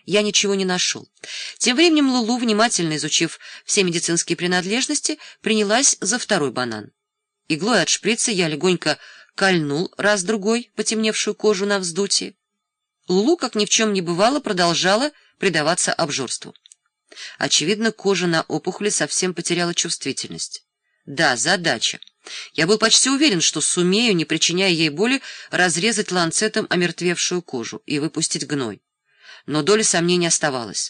я ничего не нашел. Тем временем Лулу, внимательно изучив все медицинские принадлежности, принялась за второй банан. Иглой от шприца я легонько кольнул раз-другой потемневшую кожу на вздутие. Лулу, как ни в чем не бывало, продолжала предаваться обжорству. Очевидно, кожа на опухоли совсем потеряла чувствительность. Да, задача. Я был почти уверен, что сумею, не причиняя ей боли, разрезать ланцетом омертвевшую кожу и выпустить гной. Но доля сомнений оставалась.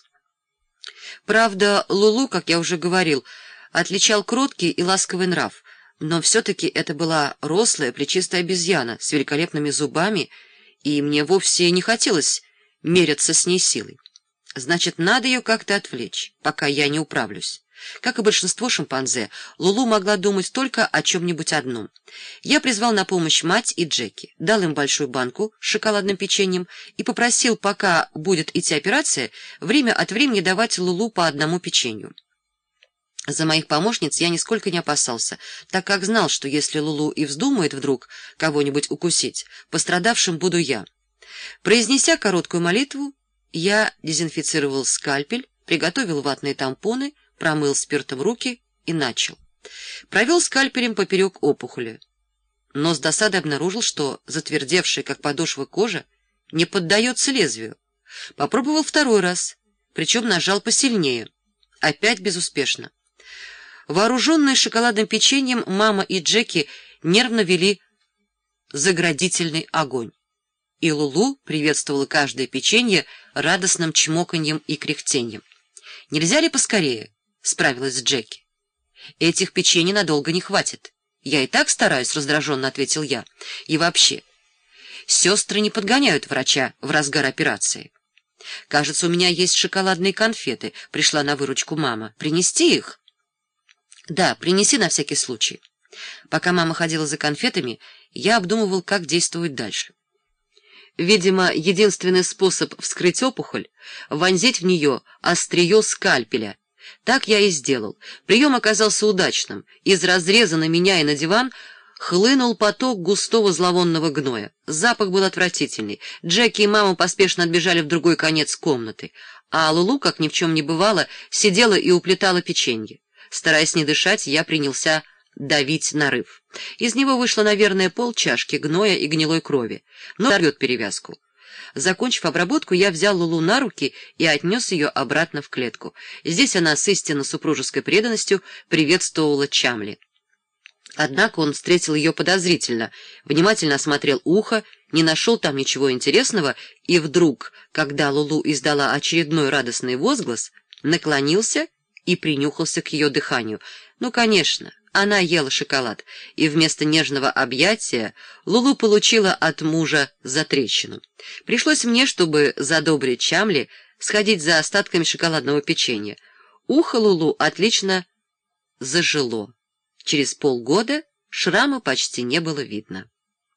Правда, Лулу, как я уже говорил, отличал кроткий и ласковый нрав, но все-таки это была рослая, плечистая обезьяна с великолепными зубами, и мне вовсе не хотелось меряться с ней силой. Значит, надо ее как-то отвлечь, пока я не управлюсь. Как и большинство шимпанзе, Лулу могла думать только о чем-нибудь одном. Я призвал на помощь мать и Джеки, дал им большую банку с шоколадным печеньем и попросил, пока будет идти операция, время от времени давать Лулу по одному печенью. За моих помощниц я нисколько не опасался, так как знал, что если Лулу и вздумает вдруг кого-нибудь укусить, пострадавшим буду я. Произнеся короткую молитву, я дезинфицировал скальпель, приготовил ватные тампоны, промыл спиртом руки и начал. Провел скальпелем поперек опухоли, но с досадой обнаружил, что затвердевшая, как подошва, кожа не поддается лезвию. Попробовал второй раз, причем нажал посильнее. Опять безуспешно. Вооруженные шоколадным печеньем, мама и Джеки нервно вели заградительный огонь. И Лулу приветствовала каждое печенье радостным чмоканьем и кряхтеньем. «Нельзя ли поскорее?» — справилась Джеки. «Этих печенье надолго не хватит. Я и так стараюсь», — раздраженно ответил я. «И вообще, сестры не подгоняют врача в разгар операции. Кажется, у меня есть шоколадные конфеты», — пришла на выручку мама. «Принести их?» «Да, принеси на всякий случай». Пока мама ходила за конфетами, я обдумывал, как действовать дальше. Видимо, единственный способ вскрыть опухоль — вонзить в нее острие скальпеля. Так я и сделал. Прием оказался удачным. Из разреза на меня и на диван хлынул поток густого зловонного гноя. Запах был отвратительный. Джеки и мама поспешно отбежали в другой конец комнаты, а Лулу, как ни в чем не бывало, сидела и уплетала печенье. Стараясь не дышать, я принялся давить нарыв. Из него вышло, наверное, полчашки гноя и гнилой крови, но дорвет перевязку. Закончив обработку, я взял Лулу на руки и отнес ее обратно в клетку. Здесь она с истинно супружеской преданностью приветствовала Чамли. Однако он встретил ее подозрительно, внимательно осмотрел ухо, не нашел там ничего интересного, и вдруг, когда Лулу издала очередной радостный возглас, наклонился и принюхался к ее дыханию. Ну, конечно, она ела шоколад, и вместо нежного объятия Лулу получила от мужа затрещину. Пришлось мне, чтобы задобрить Чамли, сходить за остатками шоколадного печенья. Ухо Лулу отлично зажило. Через полгода шрама почти не было видно.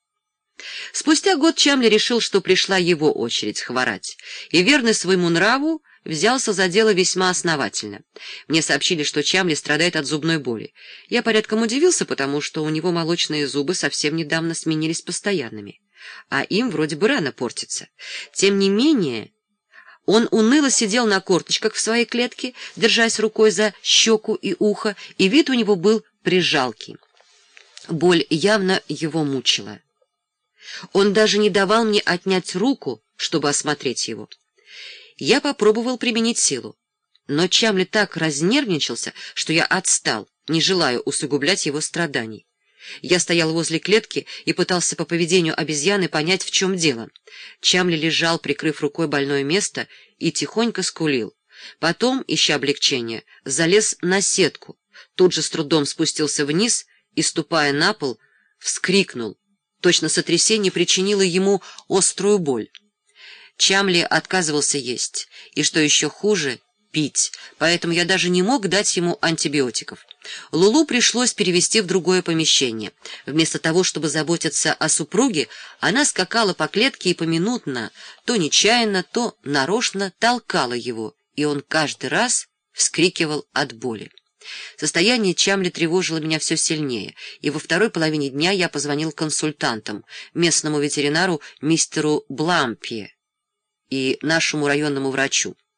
Спустя год Чамли решил, что пришла его очередь хворать, и, верный своему нраву, взялся за дело весьма основательно. Мне сообщили, что Чамли страдает от зубной боли. Я порядком удивился, потому что у него молочные зубы совсем недавно сменились постоянными, а им вроде бы рано портится. Тем не менее, он уныло сидел на корточках в своей клетке, держась рукой за щеку и ухо, и вид у него был прижалкий. Боль явно его мучила. Он даже не давал мне отнять руку, чтобы осмотреть его. Я попробовал применить силу, но Чамли так разнервничался, что я отстал, не желая усугублять его страданий. Я стоял возле клетки и пытался по поведению обезьяны понять, в чем дело. Чамли лежал, прикрыв рукой больное место, и тихонько скулил. Потом, ища облегчения, залез на сетку, тут же с трудом спустился вниз и, ступая на пол, вскрикнул. Точно сотрясение причинило ему острую боль. Чамли отказывался есть, и, что еще хуже, пить, поэтому я даже не мог дать ему антибиотиков. Лулу пришлось перевести в другое помещение. Вместо того, чтобы заботиться о супруге, она скакала по клетке и поминутно, то нечаянно, то нарочно толкала его, и он каждый раз вскрикивал от боли. Состояние Чамли тревожило меня все сильнее, и во второй половине дня я позвонил консультантам, местному ветеринару мистеру Блампье, и нашему районному врачу.